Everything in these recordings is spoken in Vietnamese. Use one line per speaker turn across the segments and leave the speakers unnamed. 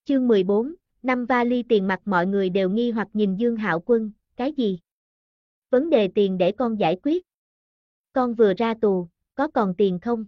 Chương 14, năm vali tiền mặt. Mọi người đều nghi hoặc nhìn Dương Hạo Quân, cái gì? Vấn đề tiền để con giải quyết. Con vừa ra tù, có còn tiền không?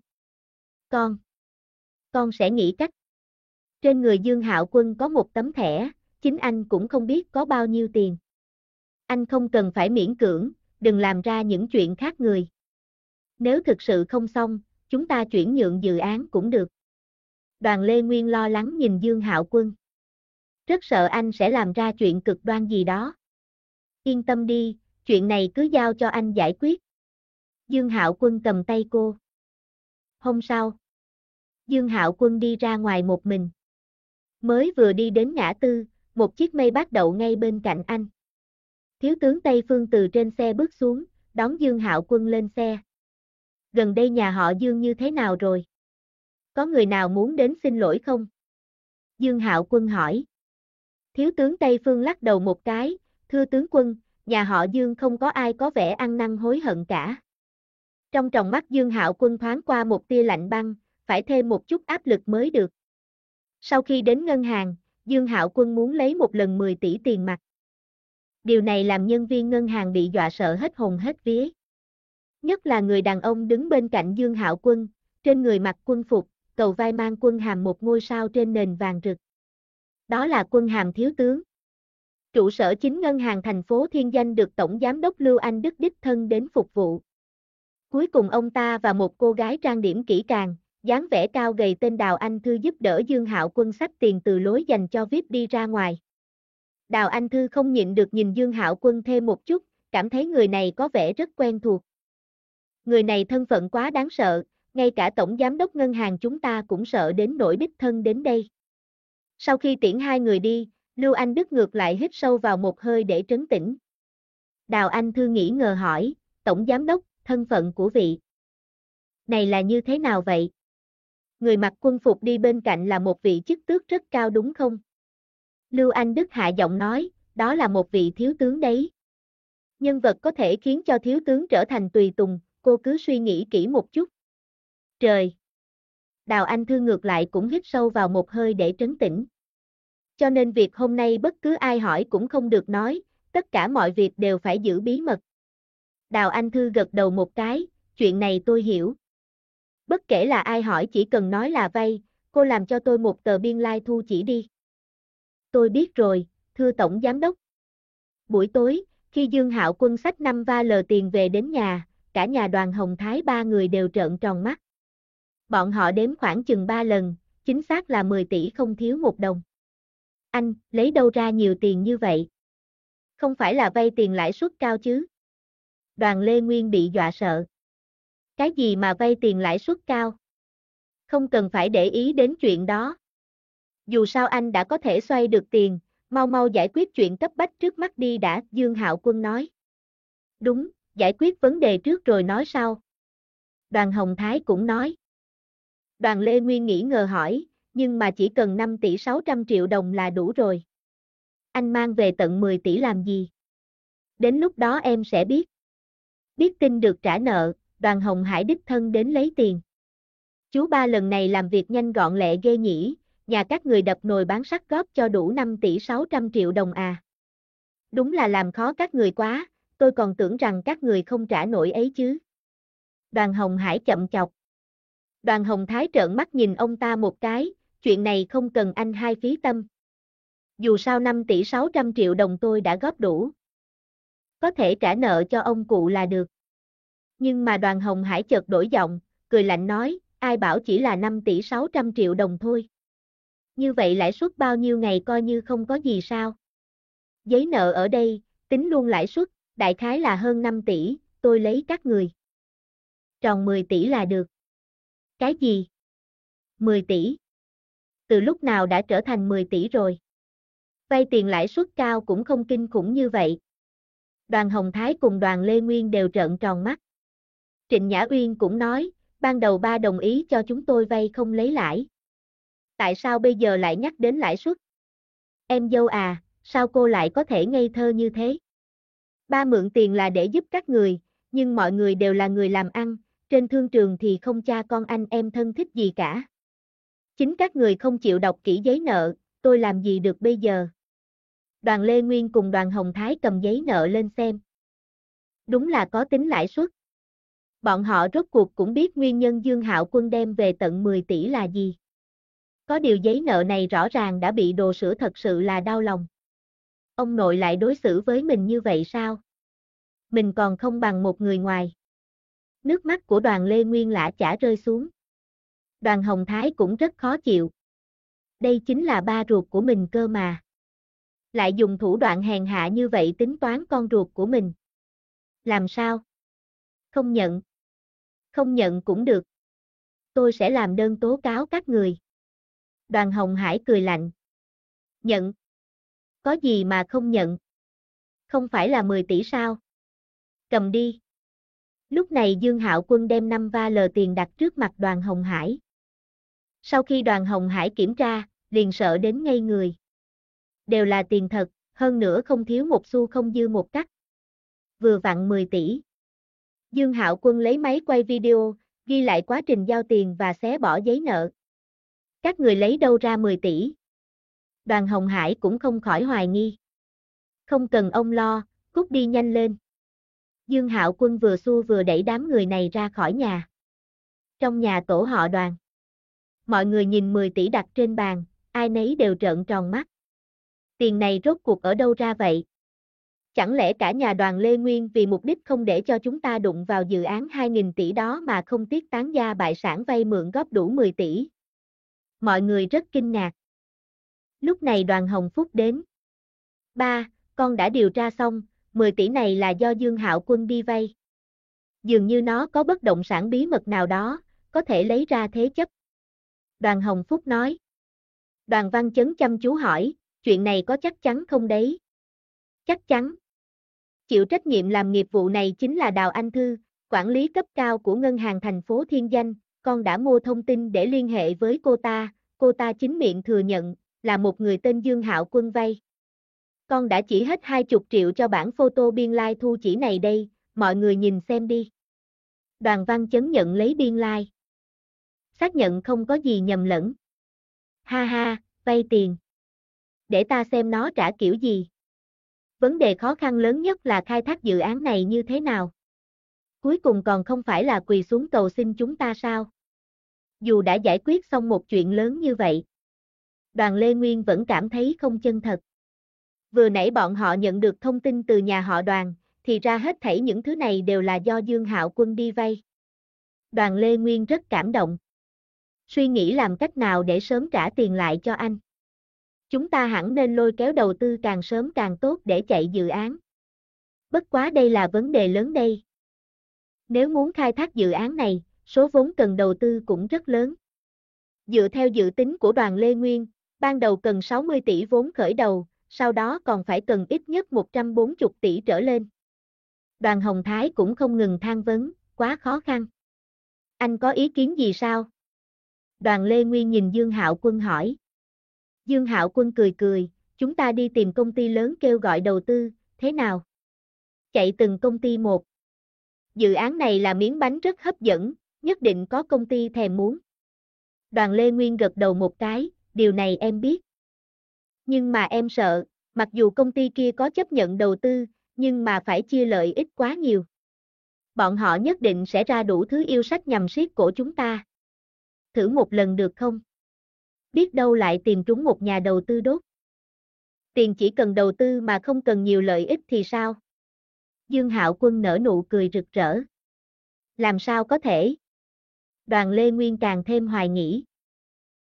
Con sẽ nghĩ cách. Trên người Dương Hạo Quân có một tấm thẻ, chính anh cũng không biết có bao nhiêu tiền. Anh không cần phải miễn cưỡng, đừng làm ra những chuyện khác người. Nếu thực sự không xong, chúng ta chuyển nhượng dự án cũng được. Đoàn Lê Nguyên lo lắng nhìn Dương Hạo Quân. Rất sợ anh sẽ làm ra chuyện cực đoan gì đó. Yên tâm đi, chuyện này cứ giao cho anh giải quyết. Dương Hạo Quân cầm tay cô. Hôm sau, Dương Hạo Quân đi ra ngoài một mình. Mới vừa đi đến ngã tư, một chiếc Maybach đậu ngay bên cạnh anh. Thiếu tướng Tây Phương từ trên xe bước xuống, đón Dương Hạo Quân lên xe. Gần đây nhà họ Dương như thế nào rồi? Có người nào muốn đến xin lỗi không? Dương Hạo Quân hỏi. Thiếu tướng Tây Phương lắc đầu một cái, thưa tướng quân, nhà họ Dương không có ai có vẻ ăn năn hối hận cả. Trong tròng mắt Dương Hạo Quân thoáng qua một tia lạnh băng, phải thêm một chút áp lực mới được. Sau khi đến ngân hàng, Dương Hạo Quân muốn lấy một lần 10 tỷ tiền mặt. Điều này làm nhân viên ngân hàng bị dọa sợ hết hồn hết vía. Nhất là người đàn ông đứng bên cạnh Dương Hạo Quân, trên người mặc quân phục, cầu vai mang quân hàm một ngôi sao trên nền vàng rực. Đó là quân hàm thiếu tướng. Trụ sở chính ngân hàng thành phố Thiên Danh được Tổng Giám đốc Lưu Anh Đức đích thân đến phục vụ. Cuối cùng ông ta và một cô gái trang điểm kỹ càng, dáng vẻ cao gầy tên Đào Anh Thư giúp đỡ Dương Hạo Quân xách tiền từ lối dành cho VIP đi ra ngoài. Đào Anh Thư không nhịn được nhìn Dương Hạo Quân thêm một chút, cảm thấy người này có vẻ rất quen thuộc. Người này thân phận quá đáng sợ, ngay cả Tổng Giám đốc ngân hàng chúng ta cũng sợ đến nỗi đích thân đến đây. Sau khi tiễn hai người đi, Lưu Anh Đức ngược lại hít sâu vào một hơi để trấn tĩnh. Đào Anh Thư nghĩ ngờ hỏi, Tổng Giám đốc, thân phận của vị này là như thế nào vậy? Người mặc quân phục đi bên cạnh là một vị chức tước rất cao đúng không? Lưu Anh Đức hạ giọng nói, đó là một vị thiếu tướng đấy. Nhân vật có thể khiến cho thiếu tướng trở thành tùy tùng, cô cứ suy nghĩ kỹ một chút. Trời! Đào Anh Thư ngược lại cũng hít sâu vào một hơi để trấn tĩnh. Cho nên việc hôm nay bất cứ ai hỏi cũng không được nói, tất cả mọi việc đều phải giữ bí mật. Đào Anh Thư gật đầu một cái, chuyện này tôi hiểu. Bất kể là ai hỏi chỉ cần nói là vay, cô làm cho tôi một tờ biên lai thu chỉ đi. Tôi biết rồi, thưa Tổng Giám đốc. Buổi tối, khi Dương Hạo Quân xách 5 vali tiền về đến nhà, cả nhà đoàn Hồng Thái ba người đều trợn tròn mắt. Bọn họ đếm khoảng chừng 3 lần, chính xác là 10 tỷ không thiếu một đồng. Anh, lấy đâu ra nhiều tiền như vậy? Không phải là vay tiền lãi suất cao chứ? Đoàn Lê Nguyên bị dọa sợ. Cái gì mà vay tiền lãi suất cao? Không cần phải để ý đến chuyện đó. Dù sao anh đã có thể xoay được tiền, mau mau giải quyết chuyện cấp bách trước mắt đi đã, Dương Hạo Quân nói. Đúng, giải quyết vấn đề trước rồi nói sau. Đoàn Hồng Thái cũng nói. Đoàn Lê Nguyên nghĩ ngờ hỏi, nhưng mà chỉ cần 5 tỷ 600 triệu đồng là đủ rồi. Anh mang về tận 10 tỷ làm gì? Đến lúc đó em sẽ biết. Biết tin được trả nợ, Đoàn Hồng Hải đích thân đến lấy tiền. Chú ba lần này làm việc nhanh gọn lẹ ghê nhỉ, nhà các người đập nồi bán sắt góp cho đủ 5 tỷ 600 triệu đồng à. Đúng là làm khó các người quá, tôi còn tưởng rằng các người không trả nổi ấy chứ. Đoàn Hồng Hải chậm chọc. Đoàn Hồng Thái trợn mắt nhìn ông ta một cái, chuyện này không cần anh hai phí tâm. Dù sao 5 tỷ 600 triệu đồng tôi đã góp đủ. Có thể trả nợ cho ông cụ là được. Nhưng mà Đoàn Hồng Hải chợt đổi giọng, cười lạnh nói, ai bảo chỉ là 5 tỷ 600 triệu đồng thôi. Như vậy lãi suất bao nhiêu ngày coi như không có gì sao. Giấy nợ ở đây, tính luôn lãi suất, đại khái là hơn 5 tỷ, tôi lấy các người. Tròn 10 tỷ là được. Cái gì? 10 tỷ? Từ lúc nào đã trở thành 10 tỷ rồi? Vay tiền lãi suất cao cũng không kinh khủng như vậy. Đoàn Hồng Thái cùng Đoàn Lê Nguyên đều trợn tròn mắt. Trịnh Nhã Uyên cũng nói, ban đầu ba đồng ý cho chúng tôi vay không lấy lãi. Tại sao bây giờ lại nhắc đến lãi suất? Em dâu à, sao cô lại có thể ngây thơ như thế? Ba mượn tiền là để giúp các người, nhưng mọi người đều là người làm ăn, trên thương trường thì không cha con anh em thân thích gì cả. Chính các người không chịu đọc kỹ giấy nợ, tôi làm gì được bây giờ? Đoàn Lê Nguyên cùng Đoàn Hồng Thái cầm giấy nợ lên xem. Đúng là có tính lãi suất. Bọn họ rốt cuộc cũng biết nguyên nhân Dương Hạo Quân đem về tận 10 tỷ là gì. Có điều giấy nợ này rõ ràng đã bị đồ sửa, thật sự là đau lòng. Ông nội lại đối xử với mình như vậy sao? Mình còn không bằng một người ngoài. Nước mắt của Đoàn Lê Nguyên lã chả rơi xuống. Đoàn Hồng Thái cũng rất khó chịu. Đây chính là ba ruột của mình cơ mà. Lại dùng thủ đoạn hèn hạ như vậy tính toán con ruột của mình. Làm sao? Không nhận. Không nhận cũng được. Tôi sẽ làm đơn tố cáo các người. Đoàn Hồng Hải cười lạnh. Nhận. Có gì mà không nhận? Không phải là 10 tỷ sao? Cầm đi. Lúc này Dương Hạo Quân đem 5 vali tiền đặt trước mặt Đoàn Hồng Hải. Sau khi Đoàn Hồng Hải kiểm tra, liền sợ đến ngây người. Đều là tiền thật, hơn nữa không thiếu một xu không dư một cắc. Vừa vặn 10 tỷ. Dương Hạo Quân lấy máy quay video, ghi lại quá trình giao tiền và xé bỏ giấy nợ. Các người lấy đâu ra 10 tỷ? Đoàn Hồng Hải cũng không khỏi hoài nghi. Không cần ông lo, cút đi nhanh lên. Dương Hạo Quân vừa xua vừa đẩy đám người này ra khỏi nhà. Trong nhà tổ họ Đoàn. Mọi người nhìn 10 tỷ đặt trên bàn, ai nấy đều trợn tròn mắt. Tiền này rốt cuộc ở đâu ra vậy? Chẳng lẽ cả nhà Đoàn Lê Nguyên vì mục đích không để cho chúng ta đụng vào dự án 2.000 tỷ đó mà không tiếc tán gia bại sản vay mượn góp đủ 10 tỷ? Mọi người rất kinh ngạc. Lúc này Đoàn Hồng Phúc đến. Ba, con đã điều tra xong, 10 tỷ này là do Dương Hạo Quân đi vay. Dường như nó có bất động sản bí mật nào đó, có thể lấy ra thế chấp. Đoàn Hồng Phúc nói. Đoàn Văn Chấn chăm chú hỏi, chuyện này có chắc chắn không đấy? Chắc chắn. Chịu trách nhiệm làm nghiệp vụ này chính là Đào Anh Thư, quản lý cấp cao của ngân hàng thành phố Thiên Danh, con đã mua thông tin để liên hệ với cô ta chính miệng thừa nhận, là một người tên Dương Hạo Quân vay. Con đã chỉ hết 20 triệu cho bản photo biên lai like thu chỉ này đây, mọi người nhìn xem đi. Đoàn Văn Chấn nhận lấy biên lai. Like. Xác nhận không có gì nhầm lẫn. Ha ha, vay tiền. Để ta xem nó trả kiểu gì. Vấn đề khó khăn lớn nhất là khai thác dự án này như thế nào. Cuối cùng còn không phải là quỳ xuống cầu xin chúng ta sao? Dù đã giải quyết xong một chuyện lớn như vậy. Đoàn Lê Nguyên vẫn cảm thấy không chân thật. Vừa nãy bọn họ nhận được thông tin từ nhà họ Đoàn, thì ra hết thảy những thứ này đều là do Dương Hạo Quân đi vay. Đoàn Lê Nguyên rất cảm động. Suy nghĩ làm cách nào để sớm trả tiền lại cho anh. Chúng ta hẳn nên lôi kéo đầu tư càng sớm càng tốt để chạy dự án. Bất quá đây là vấn đề lớn đây. Nếu muốn khai thác dự án này, số vốn cần đầu tư cũng rất lớn. Dựa theo dự tính của Đoàn Lê Nguyên, ban đầu cần 60 tỷ vốn khởi đầu, sau đó còn phải cần ít nhất 140 tỷ trở lên. Đoàn Hồng Thái cũng không ngừng than vấn, quá khó khăn. Anh có ý kiến gì sao? Đoàn Lê Nguyên nhìn Dương Hạo Quân hỏi. Dương Hạo Quân cười cười, chúng ta đi tìm công ty lớn kêu gọi đầu tư, thế nào? Chạy từng công ty một. Dự án này là miếng bánh rất hấp dẫn, nhất định có công ty thèm muốn. Đoàn Lê Nguyên gật đầu một cái, điều này em biết. Nhưng mà em sợ, mặc dù công ty kia có chấp nhận đầu tư, nhưng mà phải chia lợi ích quá nhiều. Bọn họ nhất định sẽ ra đủ thứ yêu sách nhằm siết cổ chúng ta. Thử một lần được không? Biết đâu lại tìm trúng một nhà đầu tư đốt. Tiền chỉ cần đầu tư mà không cần nhiều lợi ích thì sao? Dương Hạo Quân nở nụ cười rực rỡ. Làm sao có thể? Đoàn Lê Nguyên càng thêm hoài nghĩ.